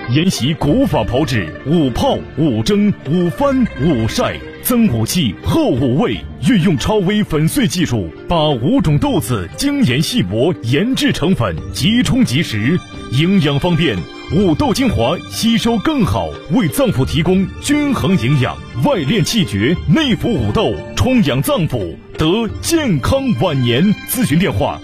沿袭古法炮制，5泡、5蒸、5翻、5晒，增5气，厚5味，运用超微粉碎技术，把5种豆子精研细磨，研制成粉，即冲即食，营养方便。5豆精华吸收更好，为脏腑提供均衡营养，外练气绝，内服5豆，充养脏腑，得健康晚年。咨询电话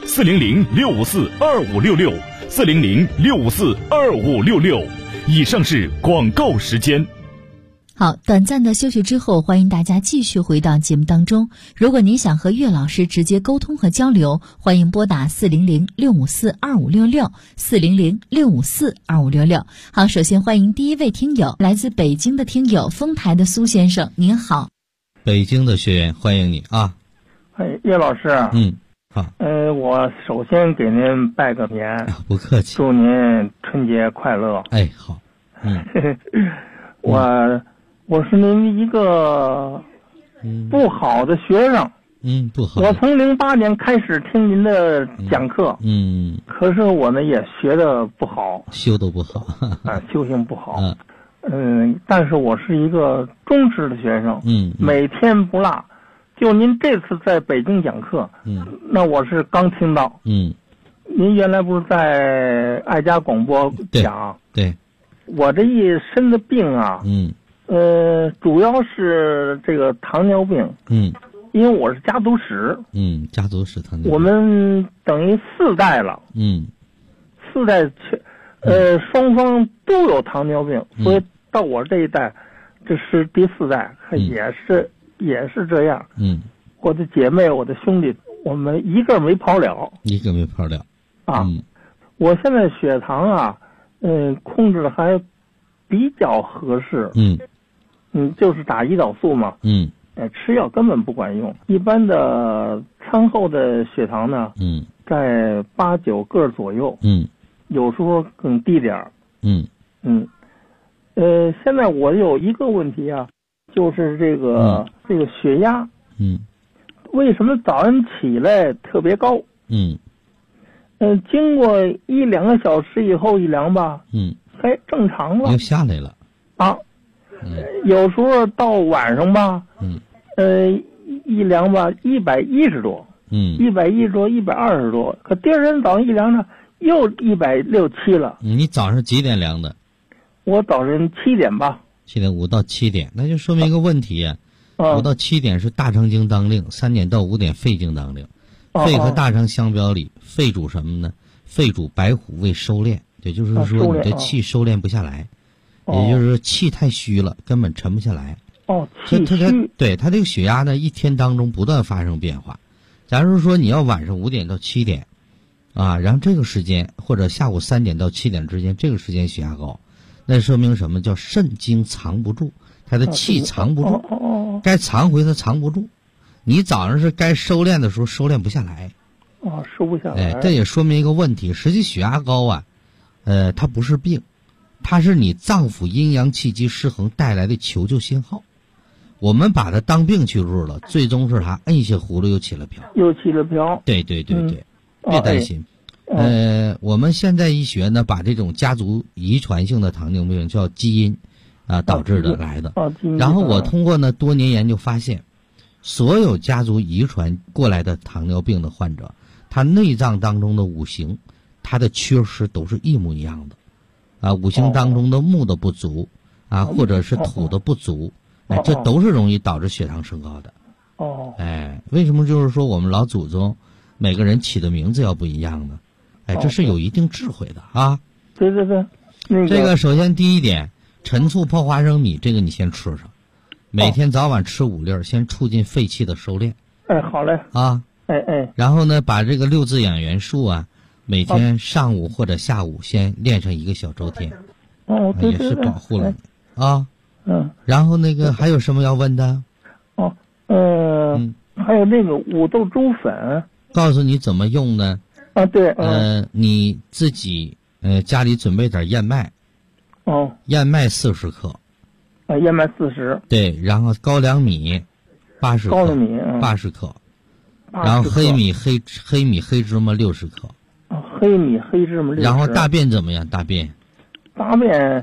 ：400-654-2566，400-654-2566。以上是广告时间。 好，短暂的休息之后，欢迎大家继续回到节目当中。如果您想和岳老师直接沟通和交流，欢迎拨打400-654-2566，400-654-2566。好，首先欢迎第一位听友，来自北京的听友丰台的苏先生，您好。 北京的学员，欢迎你啊。 岳老师。 好。 我首先给您拜个年， 不客气。 祝您春节快乐。 好。 我是您一个不好的学生。 不好。 我从08年开始听您的讲课。可是我呢也学的不好， 修都不好。 修行不好。但是我是一个忠实的学生。每天不落。就您这次在北京讲课。那我是刚听到。您原来不是在爱家广播讲？ 对。 我这一身的病啊，主要是这个糖尿病，因为我是家族史， 家族史糖尿病， 我们等于4代了，4代双方都有糖尿病，所以到我这一代，这是第4代，也是这样，我的姐妹，我的兄弟，我们一个没跑了，我现在血糖啊。控制的还比较合适。就是打胰岛素嘛。吃药根本不管用。一般的餐后的血糖呢，在8、9个左右。有时候更低点儿。现在我有一个问题啊，就是这个血压。为什么早上起来特别高？经过1、2个小时以后一量吧，还正常了， 又下来了有时候到晚上吧，一量吧110多，110多，120多，可第二天早上一量呢，又160、170了。 你早上几点量的？ 我早晨7点吧。 7点5到7点，那就说明一个问题呀。5到7点是大肠经当令，3点到5点肺经当令。肺和大肠相表里，肺主什么呢？肺主白虎为收敛，也就是说你的气收敛不下来，也就是说气太虚了，根本沉不下来。 气虚。 对，它这个血压呢，一天当中不断发生变化。假如说你要晚上5点到7点，然后这个时间或者下午3点到7点之间，这个时间血压高，那说明什么？叫肾精藏不住，它的气藏不住，该藏回它藏不住。你早上是该收敛的时候收敛不下来， 收不下来。 这也说明一个问题，实际血压高啊，它不是病，它是你脏腑阴阳气机失衡带来的求救信号。我们把它当病去入了，最终是它摁下葫芦又起了瓢。对，别担心。我们现在医学呢，把这种家族遗传性的糖尿病叫基因导致的来的。然后我通过呢多年研究发现。所有家族遗传过来的糖尿病的患者，他内脏当中的5行，他的缺失都是一模一样的，5行当中的木的不足或者是土的不足，这都是容易导致血糖升高的。为什么就是说我们老祖宗每个人起的名字要不一样呢？这是有一定智慧的啊。 对， 这个首先第一点，陈醋泡花生米，这个你先吃上。每天早晚吃5粒，先促进肺气的收敛。 好嘞。 然后呢，把这个6字养元术每天上午或者下午先练上1个小周天。 对， 也是保护了你然后那个还有什么要问的？ 还有那个5豆猪粉。 告诉你怎么用呢？ 对。 你自己家里准备点燕麦。燕麦40克。 燕麦40。 对，然后高粱米80克。 高粱米 80克。然后黑米黑芝麻60克。 黑米黑芝麻60克。 然后大便怎么样？大便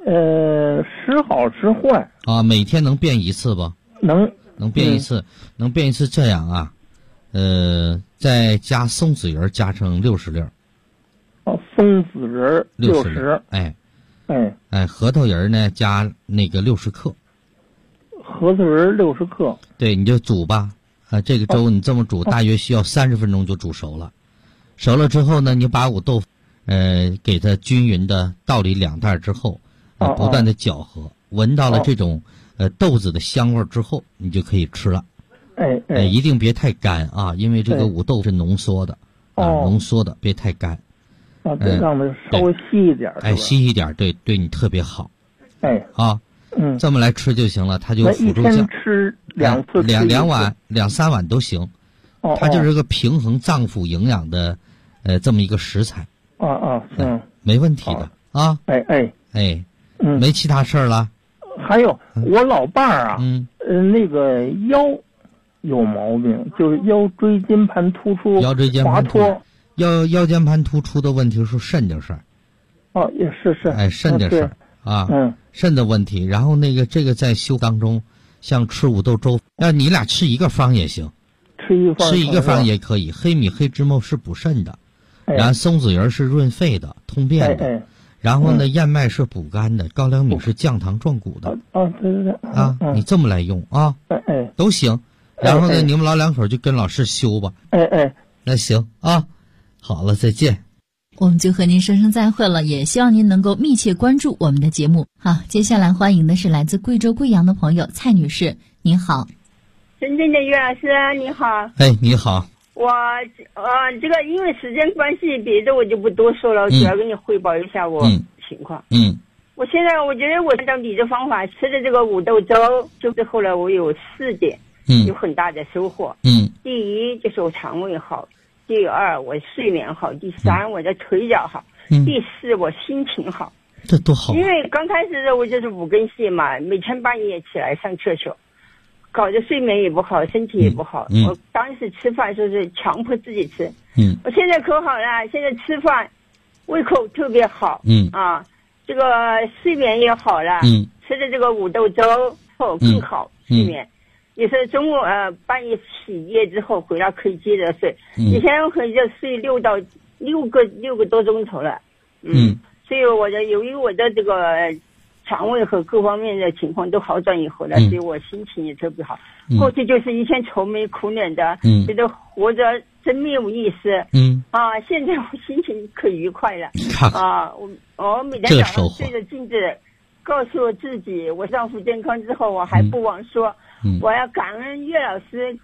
时好时坏啊。每天能变一次不？能变一次，能变一次。这样啊，再加松子仁加成60粒。 哦，松子仁60。 核桃仁呢加那个60克。 核桃仁60克。 对，你就煮吧。这个粥你这么煮，大约需要30分钟就煮熟了。熟了之后呢，你把五豆腐，给它均匀的倒里2袋之后，不断的搅和，闻到了这种豆子的香味之后，你就可以吃了。一定别太干啊，因为这个五豆是浓缩的，浓缩的，别太干。 得让它稍微稀一点。 稀一点，对你特别好。 啊。 这么来吃就行了，它就辅助一天吃2次 ，2碗、2、3碗都行。它就是个平衡脏腑营养的，这么一个食材。没问题的啊。没其他事儿了。 还有我老伴儿啊，那个腰有毛病，就是腰椎间盘突出、滑脱。 腰间盘突出的问题是肾的事儿。 也是。 肾的事儿。肾的问题，然后这个在修当中，像吃五豆粥，你俩吃一个方也行，吃一个方也可以。黑米、黑芝麻是补肾的，然后松子仁是润肺的、通便的，然后呢，燕麦是补肝的，高粱米是降糖壮骨的。 对。 你这么来用啊，都行。然后呢，你们老两口就跟老师修吧。那行啊，好了，再见。 我们就和您说声再会了，也希望您能够密切关注我们的节目。好，接下来欢迎的是来自贵州贵阳的朋友蔡女士，您好。 尊敬的于老师，你好。 你好。 我这个因为时间关系，别的我就不多说了，主要跟你汇报一下我情况。我现在我觉得我按照你的方法吃的这个五豆粥，就是后来我有4点，有很大的收获。第一就是我肠胃好。第2，我睡眠好；第3，我的腿脚好；第4，我心情好。 这多好！ 因为刚开始的我就是5根线嘛，每天半夜起来上厕所，搞得睡眠也不好，身体也不好。我当时吃饭就是强迫自己吃。我现在可好了，现在吃饭胃口特别好。这个睡眠也好了。吃的这个五豆粥后更好，睡眠。也是中午半夜起夜之后回来可以接着睡，以前可以就睡6个多钟头了。所以由于我的这个肠胃和各方面的情况都好转以后呢，所以我心情也特别好。过去就是一天愁眉苦脸的，觉得活着真没有意思。现在我心情可愉快了。我每天早上对着镜子告诉我自己，我丈夫健康之后，我还不忘说。我要感恩岳老师。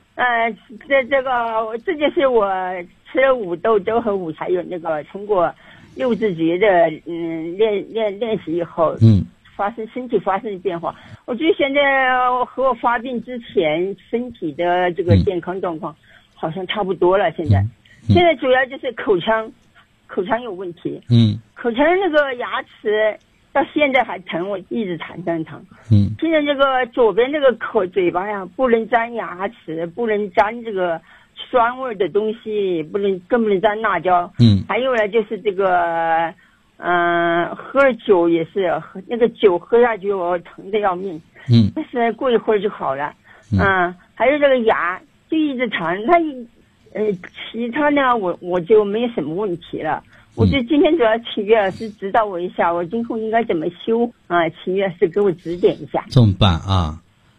这就是我吃了五豆粥和还有那个通过6字诀的练习以后，身体发生变化。我觉得现在和我发病之前身体的这个健康状况好像差不多了。现在主要就是口腔有问题。口腔那个牙齿。到现在还疼，我一直疼。现在这个左边这个嘴巴呀，不能沾牙齿，不能沾这个酸味的东西，更不能沾辣椒。还有呢，就是这个，喝酒也是，那个酒喝下去我疼得要命。但是过一会儿就好了。还有这个牙就一直疼，其他呢我就没什么问题了。我就今天主要请岳老师指导我一下，我今后应该怎么修啊？请岳老师给我指点一下。 这么办啊？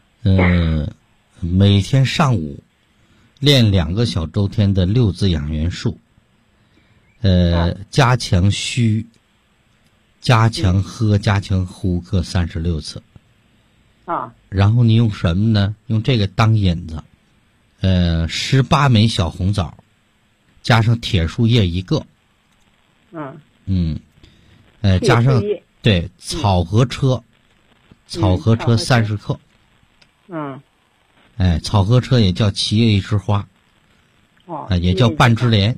每天上午练2个小周天的6字养元术，加强虚，加强喝，加强呼，各36次。然后你用什么呢？用这个当引子，18枚小红枣，加上铁树叶1个。加上对草禾车30克。草禾车也叫七叶一枝花，也叫半枝莲。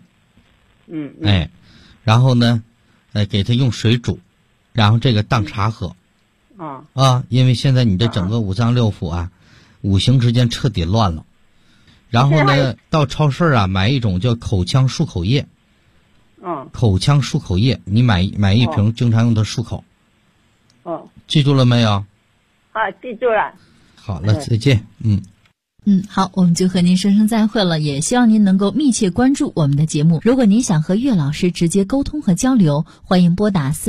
然后呢，给它用水煮，然后这个当茶喝。因为现在你的整个五脏六腑啊，五行之间彻底乱了。然后呢，到超市啊买一种叫口腔漱口液。口腔漱口液，你买一瓶，经常用它漱口。 哦， 记住了没有？ 好，记住了。 好了，再见。 好，我们就和您说声再会了，也希望您能够密切关注我们的节目。如果您想和岳老师直接沟通和交流，欢迎拨打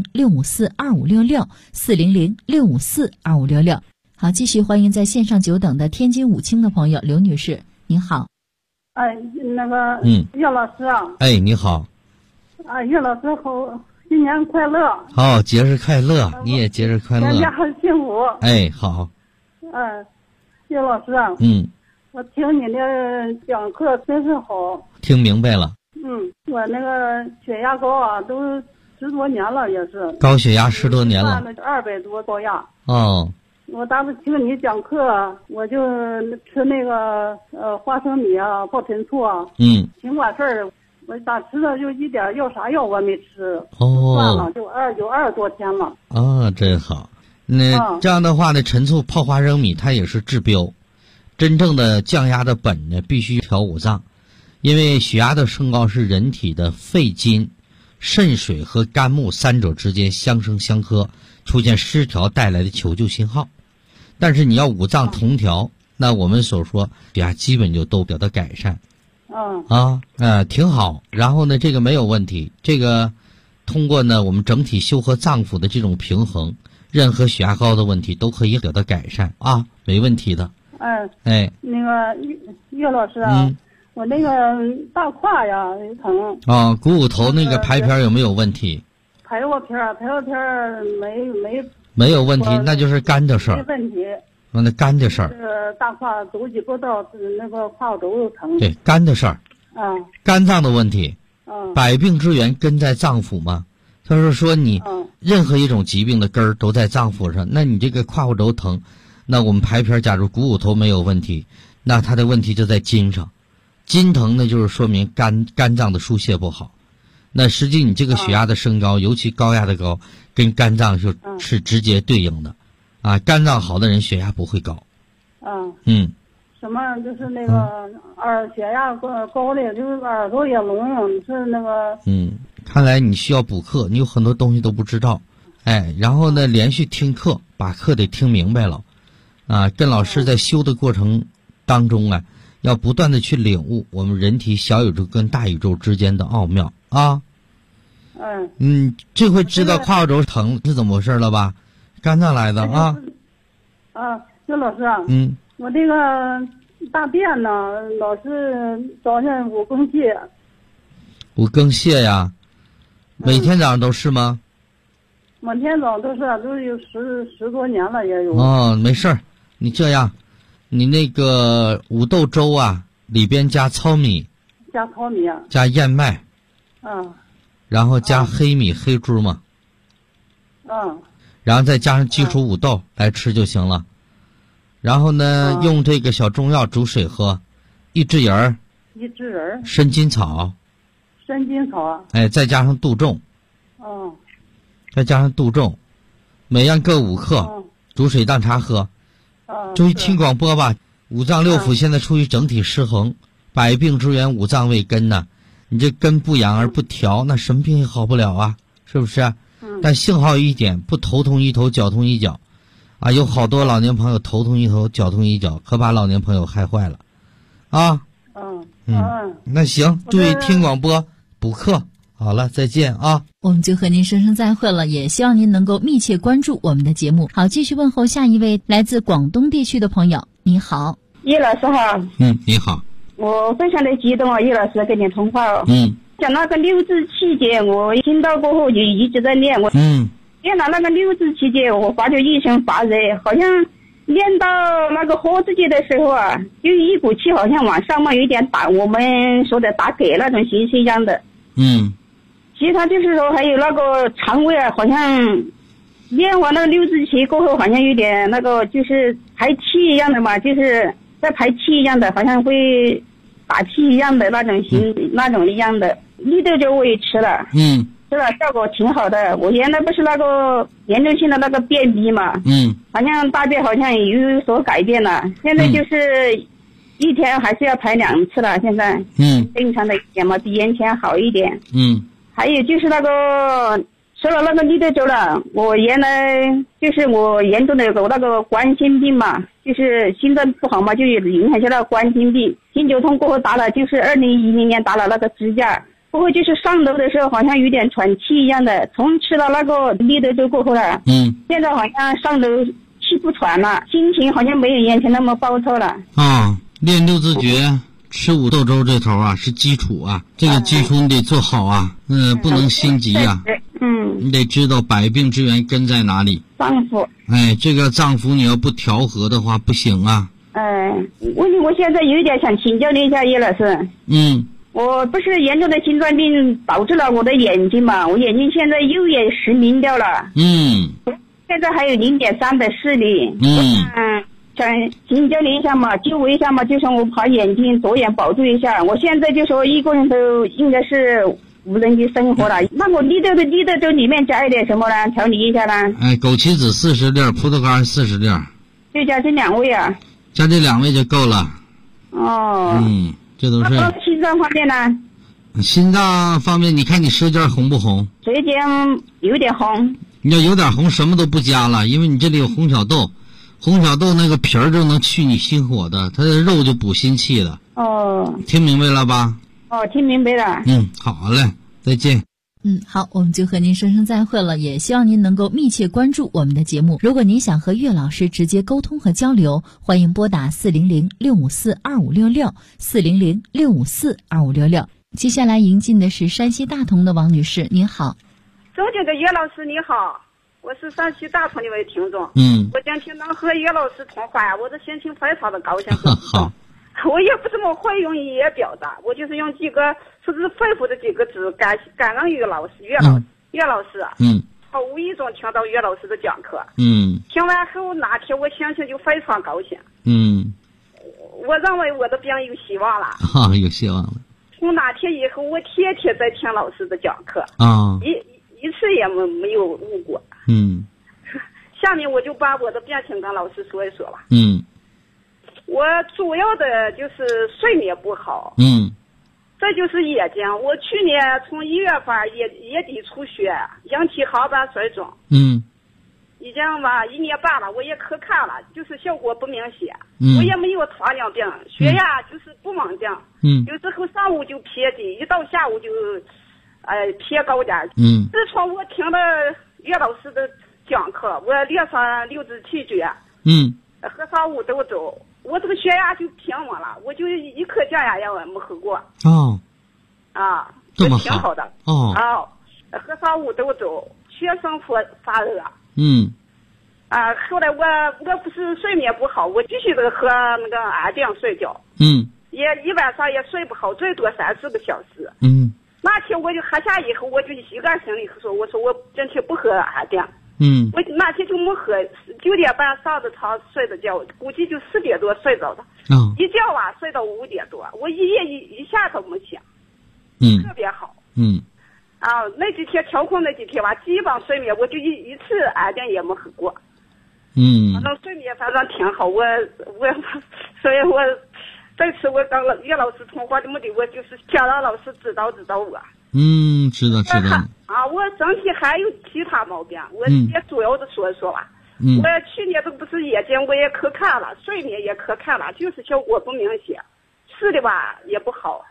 400-654-2566，400-654-2566。好，继续欢迎在线上久等的天津武清的朋友刘女士，您好。 那个，岳老师啊。 你好。 岳老师好，新年快乐。 好，节日快乐，你也节日快乐。 大家很幸福。 好。 岳老师啊。我听你的讲课真是好。 听明白了。 我那个血压高啊，都10多年了，也是。 高血压10多年了。 200多高压。 哦。 我当时听你讲课，我就吃那个花生米啊，泡陈醋啊。挺管事儿，我咋吃的就一点啥药我没吃。算了，有20多天了。 真好。那这样的话呢，陈醋泡花生米它也是治标。真正的降压的本呢，必须调五脏，因为血压的升高是人体的肺金、肾水和肝木3者之间相生相克，出现失调带来的求救信号。但是你要五脏同调，那我们所说血压基本就都得到改善。挺好。然后呢，这个没有问题。这个通过呢，我们整体修和脏腑的这种平衡，任何血压高的问题都可以得到改善没问题的。 那个岳老师啊，我那个大胯呀疼。 股骨头那个排片有没有问题？ 排过片没有问题，那就是肝的事儿。 没问题。 那肝的事儿。 大胯走几步道，那个胯骨轴疼。 对，肝的事儿。肝脏的问题。百病之源根在脏腑嘛。他是说你任何一种疾病的根儿都在脏腑上，那你这个胯骨轴疼，那我们排片假如股骨头没有问题，那它的问题就在筋上。筋疼呢，就是说明肝脏的疏泄不好。那实际你这个血压的升高，尤其高压的高，跟肝脏就是直接对应的。肝脏好的人血压不会高。 什么就是那个血压高的，就是耳朵也聋，是那个。 看来你需要补课，你有很多东西都不知道。然后呢，连续听课，把课得听明白了。跟老师在修的过程当中要不断的去领悟我们人体小宇宙跟大宇宙之间的奥妙这回知道胯骨轴疼是怎么回事了吧？肝脏来的岳老师我这个大便呢，老是早上5更泻。 5更泻呀？每天早上都是吗？ 每天早上都是，都有十多年了也有。 没事儿，你这样，你那个五豆粥里边加糙米，加燕麦，然后加黑米、黑珠嘛，然后再加上基础五豆来吃就行了。然后呢，用这个小中药煮水喝，一枝仁、参金草，再加上杜仲，每样各5克，煮水当茶喝。注意听广播吧，五脏六腑现在处于整体失衡，百病之源五脏为根呢。你这根不养而不调，那什么病也好不了是不是？但幸好一点，不头痛一头，脚痛一脚。有好多老年朋友头痛一头，脚痛一脚，可把老年朋友害坏了。那行，注意听广播，补课。好了，再见我们就和您说声再会了，也希望您能够密切关注我们的节目。好，继续问候下一位来自广东地区的朋友。你好， 叶老师好。 你好。 我非常的激动叶老师跟你通话讲那个六字气节，我听到过后就一直在念念了那个六字气节，我发觉一身发热，好像念到那个喝自己的时候就一股气好像往上面有点打，我们说的打嗝那种形式一样的。其他就是说还有那个肠胃好像念完那个六字气过后，好像有点那个就是排气一样的嘛，就是在排气一样的，好像会打气一样的那种那种一样的。绿豆粥我也吃了，吃了效果挺好的。我原来不是那个严重性的那个便秘嘛，好像大便好像有所改变了，现在就是一天还是要排2次了，现在正常的一点嘛，比以前好一点。还有就是那个吃了那个利德州了，我原来就是我严重的有那个冠心病嘛，就是心脏不好嘛，就影响下了冠心病。新九通过后打了，就是2010年打了那个支架，过后就是上楼的时候好像有点喘气一样的。从吃了那个利德州过后了，现在好像上楼气不喘了，心情好像没有以前那么暴躁了。 练六字诀。吃五豆粥这头啊是基础啊，这个基础你得做好啊，不能心急啊，你得知道百病之源根在哪里。 脏腑， 这个脏腑你要不调和的话不行啊。 问题我现在有一点想请教您一下叶老师。我不是严重的心脏病导致了我的眼睛嘛，我眼睛现在右眼失明掉了。现在还有0.3的视力。想请教您一下嘛，救我一下嘛，就说我把眼睛左眼保住一下。我现在就说一个人都应该是无人的生活了。那我利德州里面加一点什么呢？调理一下呢？ 枸杞子40粒，葡萄干40粒。 就加这2味啊？ 加这2味就够了。这都是。 那心脏方面呢？ 心脏方面，你看你舌尖红不红？ 舌尖有点红。 你要有点红，什么都不加了，因为你这里有红小豆。红小豆那个皮儿就能去你心火的，它的肉就补心气的。听明白了吧？ 听明白了。 好嘞，再见。 好，我们就和您说声再会了，也希望您能够密切关注我们的节目。如果您想和岳老师直接沟通和交流，欢迎拨打400-654-2566 400-654-2566。接下来迎进的是山西大同的王女士，您好。 尊敬的岳老师你好，我是山西大同的一位听众。我今天能和岳老师通话，我的心情非常的高兴。 好， 我也不怎么会用语言表达，我就是用几个说是肺腑的几个字，感恩岳老师。我无意中听到岳老师的讲课。听完后那天我心情就非常高兴。我认为我的病有希望了。 有希望了。 从那天以后，我天天在听老师的讲课。一次也没有误过。下面我就把我的病情跟老师说一说吧。我主要的就是睡眠不好。这就是眼睛。我去年从1月份夜底出血，引起航班水肿。已经吧1年半了，我也可看了，就是效果不明显。我也没有糖尿病，血压就是不稳定。有时候上午就偏低，一到下午就偏高点。自从我听了岳老师的讲课，我练上6字气诀，喝上五豆粥，我这个血压就平稳了，我就一颗降压药也没喝过。 这么挺好的。喝上五豆粥，全身发热。后来我不是睡眠不好，我继续的喝那个安定睡觉。也一晚上也睡不好，最多3-4个小时。那天我就喝下以后，我就一个心里说，我说我今天不喝安定。我那天就没喝，9点半上的床睡的觉，估计就4点多睡着的。一觉啊睡到5点多，我一夜一下都没醒。特别好。那几天调控那几天吧，基本睡眠我就一次安定也没喝过。那睡眠反正挺好，所以我这次我跟岳老师通话的目的，我就是想让老师指导我。 知道。 我身体还有其他毛病，我也主要的说一说吧。我去年都不是眼睛我也可看了，睡眠也可看了，就是效果不明显，吃的吧也不好。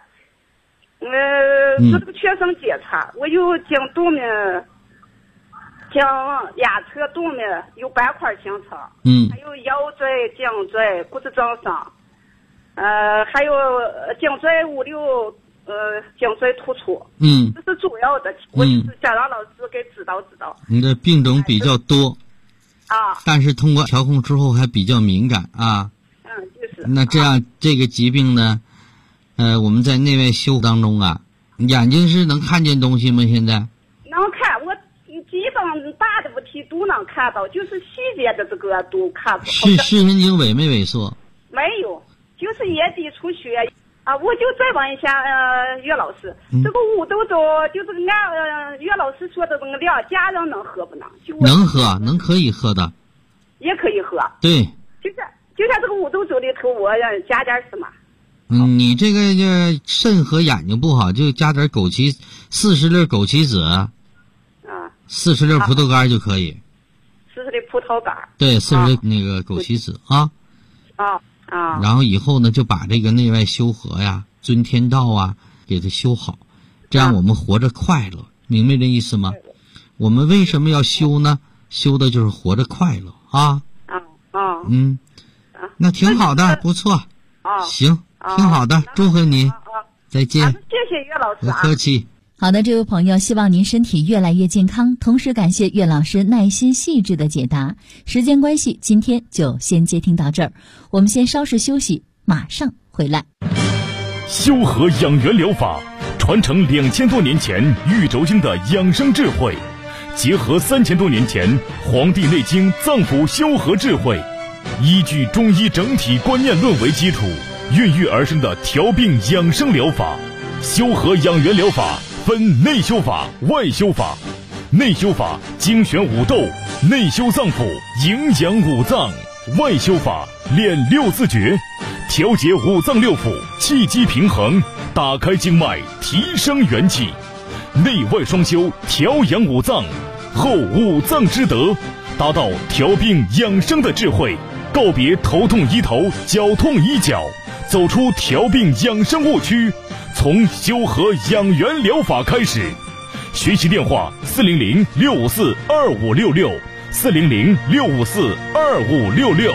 这个全身检查，我有颈动脉、颈压侧动脉有斑块形成，还有腰椎、颈椎、骨质增生，还有颈椎5、6，颈椎突出。这是主要的，我就是想让老师给指导。 你的病种比较多但是通过调控之后还比较敏感就是。 那这样这个疾病呢？我们在内外修当中眼睛是能看见东西吗？现在能看，我基本大的问题都能看到，就是细节的这个都看不到。 视神经萎没萎缩？ 没有，就是眼底出血我就再问一下岳老师，这个五豆粥就是按岳老师说的那个量，家人能喝不能？ 能喝，可以喝的， 也可以喝。 对， 就像这个五豆粥里头，我加点什么？ 你这个肾和眼睛不好，就加点枸杞，40粒枸杞子。 40粒葡萄干就可以。 40粒葡萄干。 对，40粒那个枸杞子啊。然后以后呢，就把这个内外修和呀、尊天道啊，给它修好，这样我们活着快乐，明白这意思吗？我们为什么要修呢？修的就是活着快乐啊。那挺好的，不错。行，挺好的，祝贺你。再见。 谢谢岳老师。 不客气。 好的，这位朋友，希望您身体越来越健康，同时感谢岳老师耐心细致的解答。时间关系，今天就先接听到这儿，我们先稍事休息，马上回来。 修和养元疗法传承2000多年前玉轴经的养生智慧，结合3000多年前《黄帝内经》脏腑修和智慧，依据中医整体观念论为基础，孕育而生的调病养生疗法。修和养元疗法分内修法、外修法。内修法精选五斗，内修脏腑，营养五脏；外修法练6字诀，调节五脏六腑，气机平衡，打开经脉，提升元气。内外双修，调养五脏，后五脏之德，达到调病养生的智慧，告别头痛医头，脚痛医脚，走出调病养生误区，从修和养元疗法开始。学习电话400-654-2566，400-654-2566。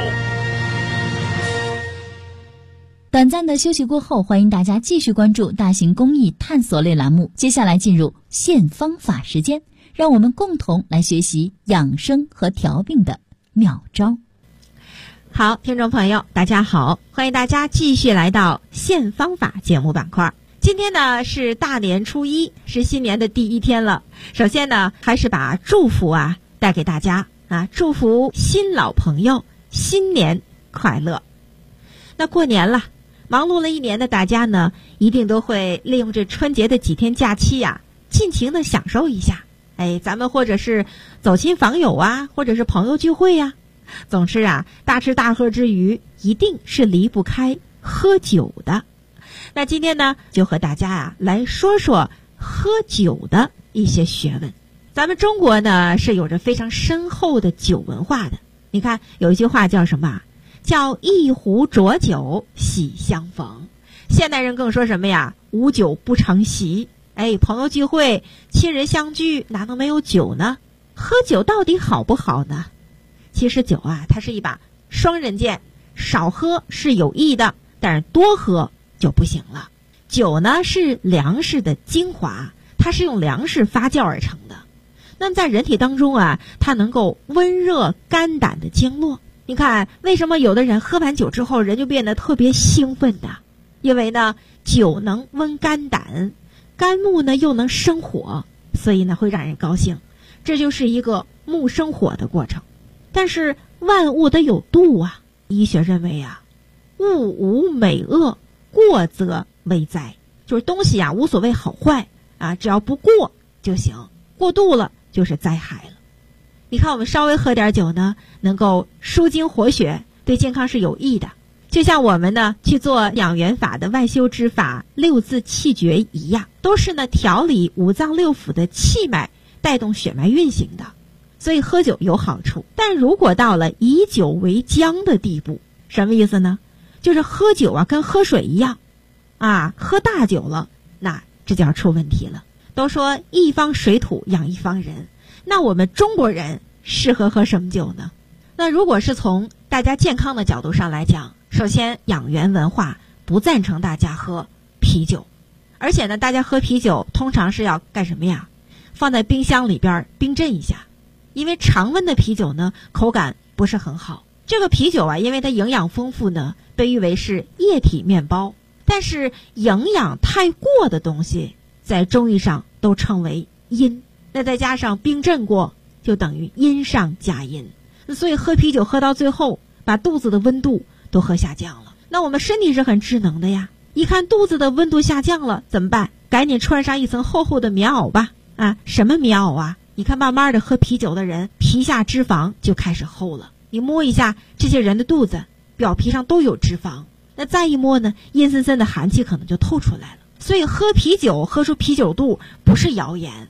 短暂的休息过后，欢迎大家继续关注大型公益探索类栏目。接下来进入现方法时间，让我们共同来学习养生和调病的妙招。 好，听众朋友，大家好，欢迎大家继续来到现方法节目板块。今天呢是大年初一，是新年的第一天了。首先呢，还是把祝福带给大家祝福新老朋友新年快乐。那过年了，忙碌了一年的大家呢，一定都会利用这春节的几天假期尽情的享受一下。咱们或者是走亲访友或者是朋友聚会总之大吃大喝之余，一定是离不开喝酒的。那今天呢，就和大家来说说喝酒的一些学问。咱们中国呢是有着非常深厚的酒文化的。你看有一句话叫什么？叫一壶浊酒喜相逢。现代人更说什么呀？无酒不成席。朋友聚会，亲人相聚，哪能没有酒呢？喝酒到底好不好呢？其实酒它是一把双刃剑，少喝是有益的，但是多喝就不行了。酒呢是粮食的精华，它是用粮食发酵而成的。那么在人体当中它能够温热肝胆的经络。你看为什么有的人喝完酒之后人就变得特别兴奋的？因为呢酒能温肝胆，肝木呢又能生火，所以呢会让人高兴。这就是一个木生火的过程。但是万物得有度医学认为物无美恶，过则为灾。就是东西无所谓好坏只要不过就行，过度了就是灾害了。你看我们稍微喝点酒呢，能够舒筋活血，对健康是有益的。就像我们呢去做养元法的外修之法6字气诀一样，都是呢调理五脏六腑的气脉，带动血脉运行的。所以喝酒有好处，但如果到了以酒为浆的地步，什么意思呢？就是喝酒跟喝水一样喝大酒了，那这就要出问题了。都说一方水土养一方人，那我们中国人适合喝什么酒呢？那如果是从大家健康的角度上来讲，首先养元文化不赞成大家喝啤酒，而且呢大家喝啤酒通常是要干什么呀？放在冰箱里边冰镇一下，因为常温的啤酒呢口感不是很好。这个啤酒因为它营养丰富呢，被誉为是液体面包，但是营养太过的东西在中医上都称为阴，那再加上冰镇过，就等于阴上加阴。所以喝啤酒喝到最后，把肚子的温度都喝下降了。那我们身体是很智能的呀，一看肚子的温度下降了怎么办？赶紧穿上一层厚厚的棉袄吧。什么棉袄你看慢慢的喝啤酒的人，皮下脂肪就开始厚了。你摸一下这些人的肚子，表皮上都有脂肪，那再一摸呢，阴森森的寒气可能就透出来了。所以喝啤酒喝出啤酒肚不是谣言，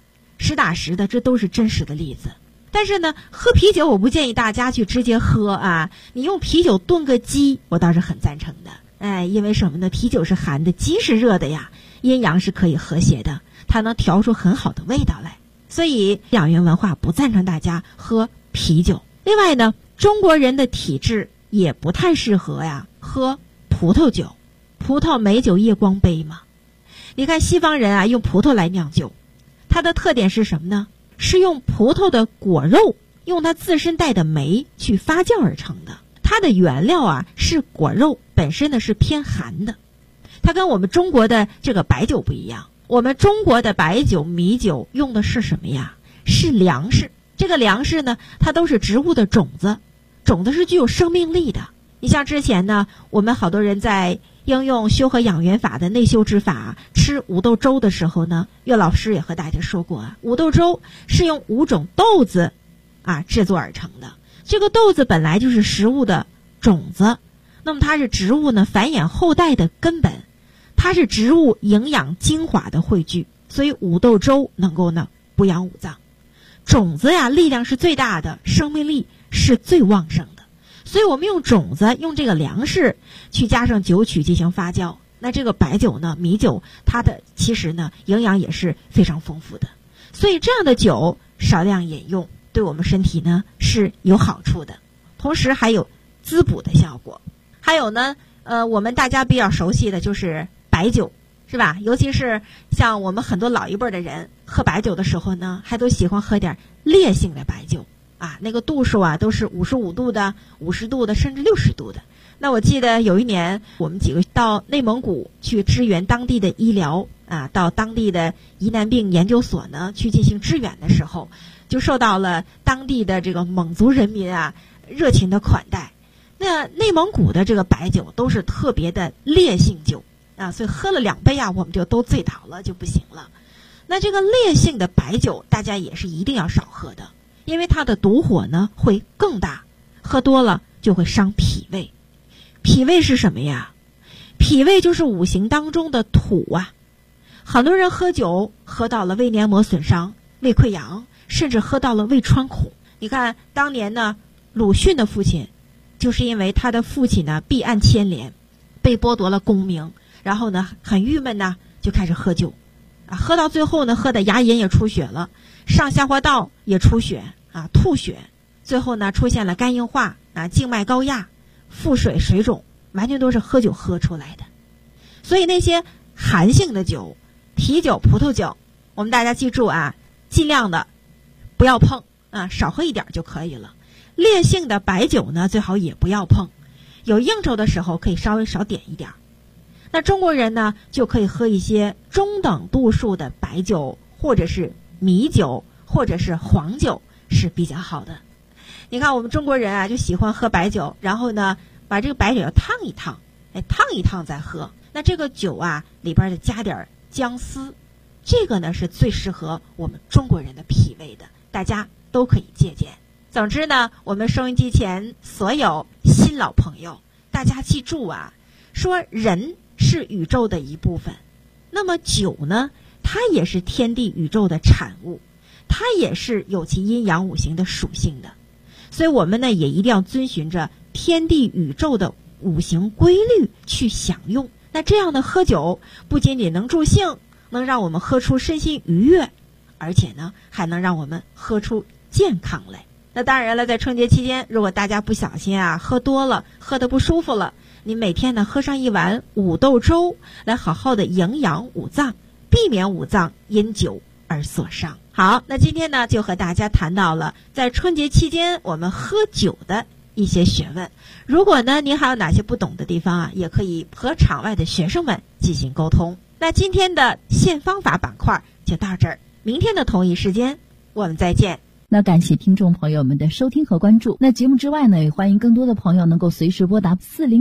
实打实的，这都是真实的例子。但是呢，喝啤酒我不建议大家去直接喝啊，你用啤酒炖个鸡，我倒是很赞成的。因为什么呢？啤酒是寒的，鸡是热的呀，阴阳是可以和谐的，它能调出很好的味道来。所以养元文化不赞成大家喝啤酒。另外呢，中国人的体质也不太适合喝葡萄酒。葡萄美酒夜光杯嘛，你看西方人用葡萄来酿酒，它的特点是什么呢？是用葡萄的果肉，用它自身带的酶去发酵而成的。它的原料是果肉，本身呢是偏寒的。它跟我们中国的这个白酒不一样，我们中国的白酒、米酒用的是什么呀？是粮食。这个粮食呢，它都是植物的种子，种子是具有生命力的。你像之前呢，我们好多人在应用修和养元法的内修之法，吃五豆粥的时候呢，岳老师也和大家说过五豆粥是用5种豆子制作而成的。这个豆子本来就是食物的种子，那么它是植物呢繁衍后代的根本，它是植物营养精华的汇聚，所以五豆粥能够呢补养五脏。种子力量是最大的，生命力是最旺盛的。所以我们用种子，用这个粮食去加上酒曲进行发酵，那这个白酒呢、米酒，它的其实呢营养也是非常丰富的。所以这样的酒少量饮用，对我们身体呢是有好处的，同时还有滋补的效果。还有呢，我们大家比较熟悉的就是白酒，是吧？尤其是像我们很多老一辈的人喝白酒的时候呢，还都喜欢喝点烈性的白酒。那个度数都是55度的、50度的，甚至60度的。那我记得有一年，我们几个到内蒙古去支援当地的医疗到当地的疑难病研究所呢去进行支援的时候，就受到了当地的这个蒙族人民热情的款待。那内蒙古的这个白酒都是特别的烈性酒所以喝了2杯我们就都醉倒了，就不行了。那这个烈性的白酒，大家也是一定要少喝的。因为它的毒火呢会更大，喝多了就会伤脾胃。脾胃是什么呀？脾胃就是五行当中的土很多人喝酒喝到了胃黏膜损伤、胃溃疡，甚至喝到了胃穿孔。你看当年呢，鲁迅的父亲就是因为他的父亲呢弊案牵连，被剥夺了功名，然后呢很郁闷就开始喝酒喝到最后呢，喝的牙龈也出血了，上下滑道也出血吐血，最后呢出现了肝硬化静脉高压、腹水、水肿，完全都是喝酒喝出来的。所以那些寒性的酒，啤酒、葡萄酒，我们大家记住尽量的不要碰少喝一点就可以了。烈性的白酒呢，最好也不要碰，有应酬的时候可以稍微少点一点。那中国人呢，就可以喝一些中等度数的白酒，或者是米酒，或者是黄酒是比较好的。你看我们中国人就喜欢喝白酒，然后呢把这个白酒要烫一烫，烫一烫再喝。那这个酒里边加点姜丝，这个呢是最适合我们中国人的脾胃的，大家都可以借鉴。总之呢，我们收音机前所有新老朋友，大家记住说人是宇宙的一部分，那么酒呢，它也是天地宇宙的产物，它也是有其阴阳五行的属性的。所以我们呢也一定要遵循着天地宇宙的五行规律去享用。那这样的喝酒不仅仅能助兴，能让我们喝出身心愉悦，而且呢还能让我们喝出健康来。那当然了，在春节期间，如果大家不小心喝多了，喝得不舒服了，你每天呢喝上一碗五豆粥，来好好的营养五脏，避免五脏因酒而所伤。好，那今天呢就和大家谈到了在春节期间我们喝酒的一些学问。如果呢您还有哪些不懂的地方也可以和场外的学生们进行沟通。那今天的现方法板块就到这儿，明天的同一时间我们再见。 那感谢听众朋友们的收听和关注。那节目之外呢，也欢迎更多的朋友能够随时拨打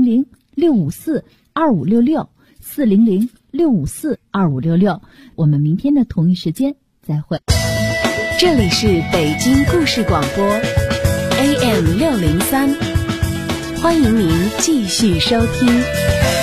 400-654-2566，400-654-2566。我们明天的同一时间再会。 这里是北京故事广播 AM603，欢迎您继续收听。